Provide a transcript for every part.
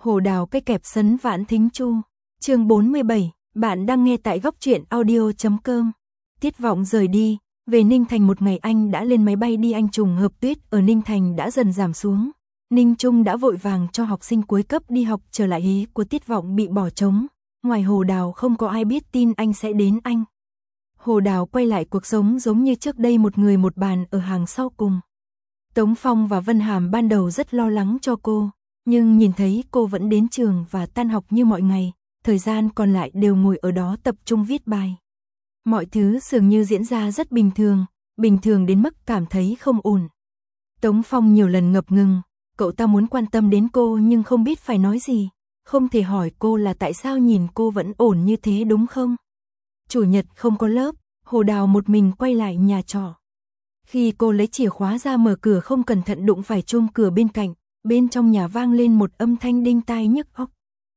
Hồ Đào cây kẹp sấn vãn thính chu. Chương 47, bạn đang nghe tại góc truyện audio.com. Tiết Vọng rời đi, về Ninh Thành một ngày anh đã lên máy bay đi, anh trùng hợp tuyết ở Ninh Thành đã dần giảm xuống. Ninh Trung đã vội vàng cho học sinh cuối cấp đi học trở lại, hí của Tiết Vọng bị bỏ trống. Ngoài Hồ Đào không có ai biết tin anh sẽ đến anh. Hồ Đào quay lại cuộc sống giống như trước đây, một người một bàn ở hàng sau cùng. Tống Phong và Vân Hàm ban đầu rất lo lắng cho cô, nhưng nhìn thấy cô vẫn đến trường và tan học như mọi ngày, thời gian còn lại đều ngồi ở đó tập trung viết bài. Mọi thứ dường như diễn ra rất bình thường đến mức cảm thấy không ổn. Tống Phong nhiều lần ngập ngừng, cậu ta muốn quan tâm đến cô nhưng không biết phải nói gì, không thể hỏi cô là tại sao nhìn cô vẫn ổn như thế đúng không? Chủ nhật không có lớp, Hồ Đào một mình quay lại nhà trọ. Khi cô lấy chìa khóa ra mở cửa, không cẩn thận đụng phải chuông cửa bên cạnh, bên trong nhà vang lên một âm thanh đinh tai nhức óc.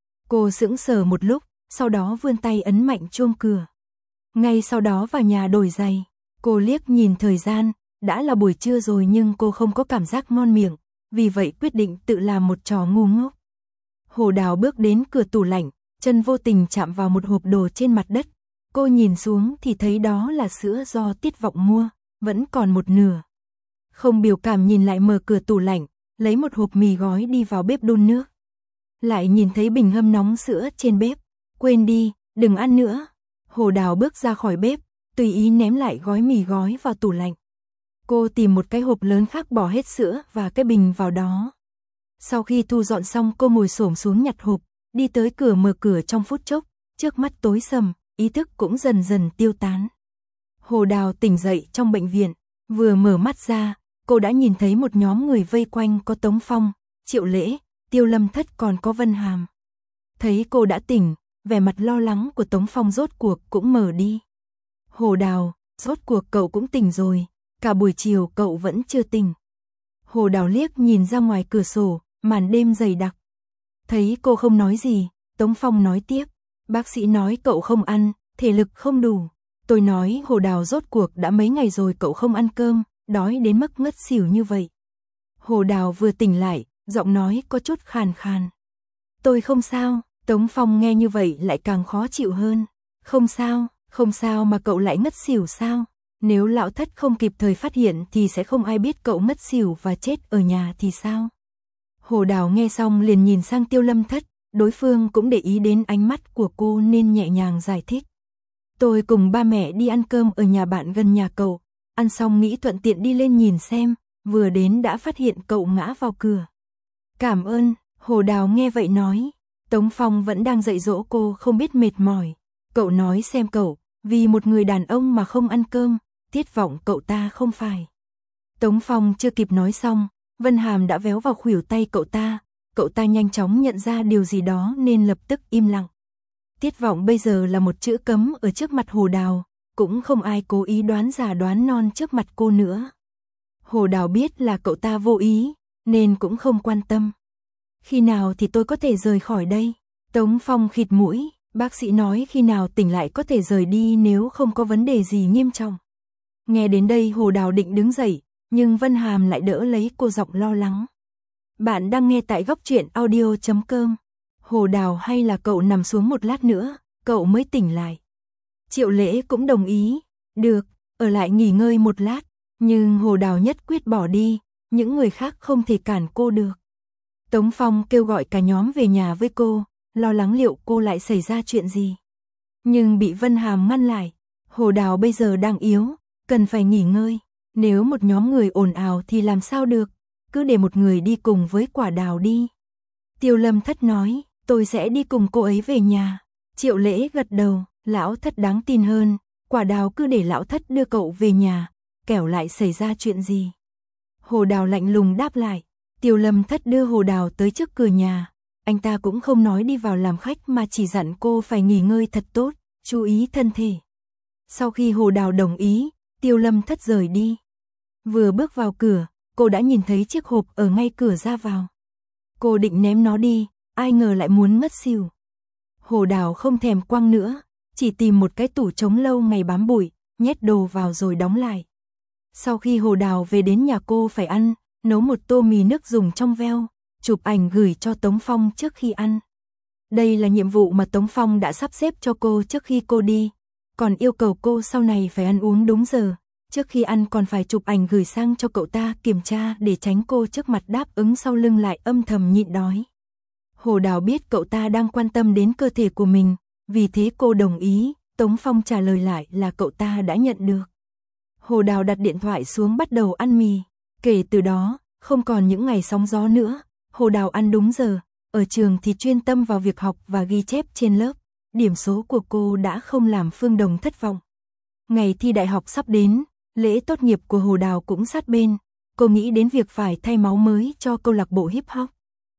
Cô sững sờ một lúc, sau đó vươn tay ấn mạnh chuông cửa. Ngay sau đó vào nhà đổi giày, cô liếc nhìn thời gian, đã là buổi trưa rồi nhưng cô không có cảm giác ngon miệng, vì vậy quyết định tự làm một trò ngu ngốc. Hồ Đào bước đến cửa tủ lạnh, chân vô tình chạm vào một hộp đồ trên mặt đất. Cô nhìn xuống thì thấy đó là sữa do Tiết Vọng mua, vẫn còn một nửa. Không biểu cảm nhìn lại, mở cửa tủ lạnh, lấy một hộp mì gói đi vào bếp đun nước. Lại nhìn thấy bình hâm nóng sữa trên bếp, quên đi, đừng ăn nữa. Hồ Đào bước ra khỏi bếp, tùy ý ném lại gói mì gói vào tủ lạnh. Cô tìm một cái hộp lớn khác, bỏ hết sữa và cái bình vào đó. Sau khi thu dọn xong, cô ngồi xổm xuống nhặt hộp, đi tới cửa mở cửa. Trong phút chốc, trước mắt tối sầm, ý thức cũng dần dần tiêu tán. Hồ Đào tỉnh dậy trong bệnh viện, vừa mở mắt ra, cô đã nhìn thấy một nhóm người vây quanh, có Tống Phong, Triệu Lễ, Tiêu Lâm Thất, còn có Vân Hàm. Thấy cô đã tỉnh, vẻ mặt lo lắng của Tống Phong rốt cuộc cũng mở đi. Hồ Đào, rốt cuộc cậu cũng tỉnh rồi, cả buổi chiều cậu vẫn chưa tỉnh. Hồ Đào liếc nhìn ra ngoài cửa sổ, màn đêm dày đặc. Thấy cô không nói gì, Tống Phong nói tiếp, bác sĩ nói cậu không ăn, thể lực không đủ. Tôi nói Hồ Đào, rốt cuộc đã mấy ngày rồi cậu không ăn cơm, đói đến mức ngất xỉu như vậy. Hồ Đào vừa tỉnh lại, giọng nói có chút khàn khàn. Tôi không sao. Tống Phong nghe như vậy lại càng khó chịu hơn. Không sao mà cậu lại ngất xỉu sao? Nếu lão Thất không kịp thời phát hiện thì sẽ không ai biết cậu ngất xỉu và chết ở nhà thì sao? Hồ Đào nghe xong liền nhìn sang Tiêu Lâm Thất, đối phương cũng để ý đến ánh mắt của cô nên nhẹ nhàng giải thích. Tôi cùng ba mẹ đi ăn cơm ở nhà bạn gần nhà cậu, ăn xong nghĩ thuận tiện đi lên nhìn xem, vừa đến đã phát hiện cậu ngã vào cửa. Cảm ơn, Hồ Đào nghe vậy nói. Tống Phong vẫn đang dạy dỗ cô không biết mệt mỏi. Cậu nói xem cậu, vì một người đàn ông mà không ăn cơm, Tiết Vọng cậu ta không phải. Tống Phong chưa kịp nói xong, Vân Hàm đã véo vào khuỷu tay cậu ta. Cậu ta nhanh chóng nhận ra điều gì đó nên lập tức im lặng. Tiết Vọng bây giờ là một chữ cấm ở trước mặt Hồ Đào, cũng không ai cố ý đoán già đoán non trước mặt cô nữa. Hồ Đào biết là cậu ta vô ý, nên cũng không quan tâm. Khi nào thì tôi có thể rời khỏi đây? Tống Phong khịt mũi, bác sĩ nói khi nào tỉnh lại có thể rời đi nếu không có vấn đề gì nghiêm trọng. Nghe đến đây Hồ Đào định đứng dậy, nhưng Vân Hàm lại đỡ lấy cô, giọng lo lắng. Bạn đang nghe tại góc truyện audio.com. Hồ Đào, hay là cậu nằm xuống một lát nữa, cậu mới tỉnh lại. Triệu Lễ cũng đồng ý, được, ở lại nghỉ ngơi một lát, nhưng Hồ Đào nhất quyết bỏ đi, những người khác không thể cản cô được. Tống Phong kêu gọi cả nhóm về nhà với cô, lo lắng liệu cô lại xảy ra chuyện gì. Nhưng bị Vân Hàm ngăn lại. Hồ Đào bây giờ đang yếu, cần phải nghỉ ngơi. Nếu một nhóm người ồn ào thì làm sao được, cứ để một người đi cùng với Quả Đào đi. Tiêu Lâm Thất nói, tôi sẽ đi cùng cô ấy về nhà. Triệu Lễ gật đầu, lão Thất đáng tin hơn, Quả Đào cứ để lão Thất đưa cậu về nhà, kẻo lại xảy ra chuyện gì. Hồ Đào lạnh lùng đáp lại. Tiêu Lâm Thất đưa Hồ Đào tới trước cửa nhà, anh ta cũng không nói đi vào làm khách mà chỉ dặn cô phải nghỉ ngơi thật tốt, chú ý thân thể. Sau khi Hồ Đào đồng ý, Tiêu Lâm Thất rời đi. Vừa bước vào cửa, cô đã nhìn thấy chiếc hộp ở ngay cửa ra vào. Cô định ném nó đi, ai ngờ lại muốn ngất xỉu. Hồ Đào không thèm quăng nữa, chỉ tìm một cái tủ trống lâu ngày bám bụi, nhét đồ vào rồi đóng lại. Sau khi Hồ Đào về đến nhà, cô phải nấu một tô mì nước dùng trong veo, chụp ảnh gửi cho Tống Phong trước khi ăn. Đây là nhiệm vụ mà Tống Phong đã sắp xếp cho cô trước khi cô đi, còn yêu cầu cô sau này phải ăn uống đúng giờ, trước khi ăn còn phải chụp ảnh gửi sang cho cậu ta kiểm tra để tránh cô trước mặt đáp ứng sau lưng lại âm thầm nhịn đói. Hồ Đào biết cậu ta đang quan tâm đến cơ thể của mình, vì thế cô đồng ý. Tống Phong trả lời lại là cậu ta đã nhận được. Hồ Đào đặt điện thoại xuống bắt đầu ăn mì. Kể từ đó, không còn những ngày sóng gió nữa. Hồ Đào ăn đúng giờ, ở trường thì chuyên tâm vào việc học và ghi chép trên lớp. Điểm số của cô đã không làm Phương Đồng thất vọng. Ngày thi đại học sắp đến, lễ tốt nghiệp của Hồ Đào cũng sát bên. Cô nghĩ đến việc phải thay máu mới cho câu lạc bộ hip hop.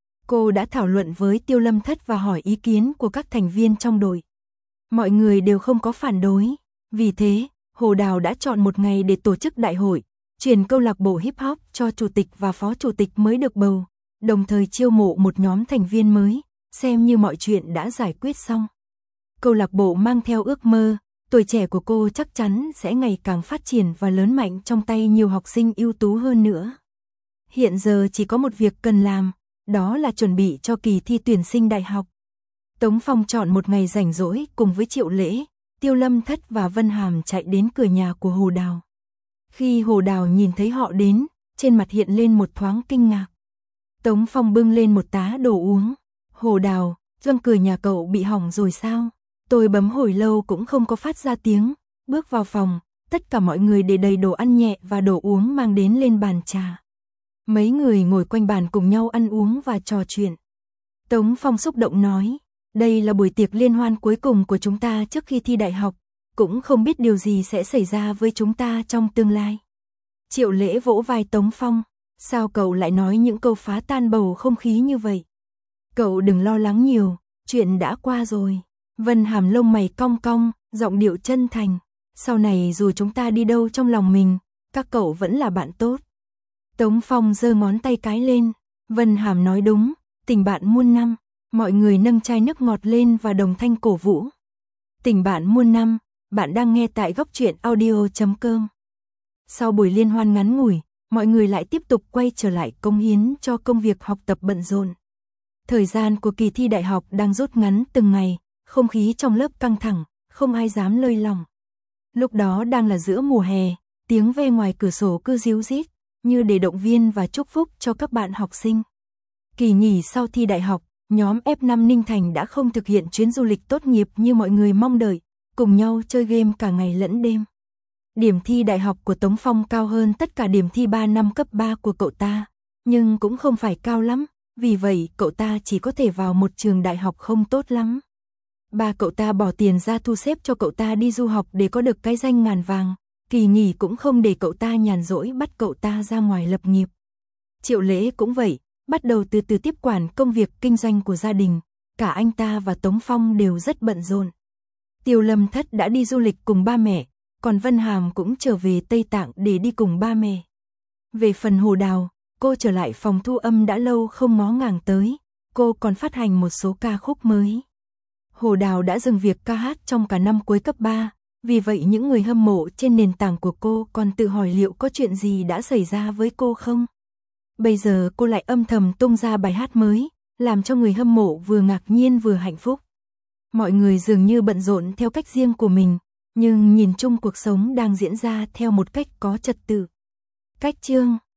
Cô đã thảo luận với Tiêu Lâm Thất và hỏi ý kiến của các thành viên trong đội. Mọi người đều không có phản đối. Vì thế, Hồ Đào đã chọn một ngày để tổ chức đại hội, chuyển câu lạc bộ hip hop cho chủ tịch và phó chủ tịch mới được bầu, đồng thời chiêu mộ một nhóm thành viên mới, xem như mọi chuyện đã giải quyết xong. Câu lạc bộ mang theo ước mơ, tuổi trẻ của cô chắc chắn sẽ ngày càng phát triển và lớn mạnh trong tay nhiều học sinh ưu tú hơn nữa. Hiện giờ chỉ có một việc cần làm, đó là chuẩn bị cho kỳ thi tuyển sinh đại học. Tống Phong chọn một ngày rảnh rỗi cùng với Triệu Lễ, Tiêu Lâm Thất và Vân Hàm chạy đến cửa nhà của Hồ Đào. Khi Hồ Đào nhìn thấy họ đến, trên mặt hiện lên một thoáng kinh ngạc. Tống Phong bưng lên một tá đồ uống. Hồ Đào, răng cửa nhà cậu bị hỏng rồi sao? Tôi bấm hồi lâu cũng không có phát ra tiếng. Bước vào phòng, tất cả mọi người để đầy đồ ăn nhẹ và đồ uống mang đến lên bàn trà. Mấy người ngồi quanh bàn cùng nhau ăn uống và trò chuyện. Tống Phong xúc động nói, đây là buổi tiệc liên hoan cuối cùng của chúng ta trước khi thi đại học, cũng không biết điều gì sẽ xảy ra với chúng ta trong tương lai. Triệu Lễ vỗ vai Tống Phong, sao cậu lại nói những câu phá tan bầu không khí như vậy? Cậu đừng lo lắng nhiều, chuyện đã qua rồi. Vân Hàm lông mày cong cong, giọng điệu chân thành, sau này dù chúng ta đi đâu trong lòng mình, các cậu vẫn là bạn tốt. Tống Phong giơ ngón tay cái lên, Vân Hàm nói đúng, tình bạn muôn năm. Mọi người nâng chai nước ngọt lên và đồng thanh cổ vũ. Tình bạn muôn năm, bạn đang nghe tại Góc Truyện Audio.com. Sau buổi liên hoan ngắn ngủi, mọi người lại tiếp tục quay trở lại cống hiến cho công việc học tập bận rộn. Thời gian của kỳ thi đại học đang rút ngắn từng ngày, không khí trong lớp căng thẳng, không ai dám lơi lỏng. Lúc đó đang là giữa mùa hè, tiếng ve ngoài cửa sổ cứ ríu rít, như để động viên và chúc phúc cho các bạn học sinh. Kỳ nghỉ sau thi đại học, nhóm F5 Ninh Thành đã không thực hiện chuyến du lịch tốt nghiệp như mọi người mong đợi, cùng nhau chơi game cả ngày lẫn đêm. Điểm thi đại học của Tống Phong cao hơn tất cả điểm thi 3 năm cấp 3 của cậu ta, nhưng cũng không phải cao lắm, vì vậy cậu ta chỉ có thể vào một trường đại học không tốt lắm. Ba cậu ta bỏ tiền ra thu xếp cho cậu ta đi du học để có được cái danh ngàn vàng, kỳ nghỉ cũng không để cậu ta nhàn rỗi bắt cậu ta ra ngoài lập nghiệp. Triệu Lễ cũng vậy. Bắt đầu từ từ tiếp quản công việc kinh doanh của gia đình, cả anh ta và Tống Phong đều rất bận rộn. Tiêu Lâm Thất đã đi du lịch cùng ba mẹ, còn Vân Hàm cũng trở về Tây Tạng để đi cùng ba mẹ. Về phần Hồ Đào, cô trở lại phòng thu âm đã lâu không ngó ngàng tới, cô còn phát hành một số ca khúc mới. Hồ Đào đã dừng việc ca hát trong cả năm cuối cấp 3, vì vậy những người hâm mộ trên nền tảng của cô còn tự hỏi liệu có chuyện gì đã xảy ra với cô không? Bây giờ cô lại âm thầm tung ra bài hát mới, làm cho người hâm mộ vừa ngạc nhiên vừa hạnh phúc. Mọi người dường như bận rộn theo cách riêng của mình, nhưng nhìn chung cuộc sống đang diễn ra theo một cách có trật tự. Cách chương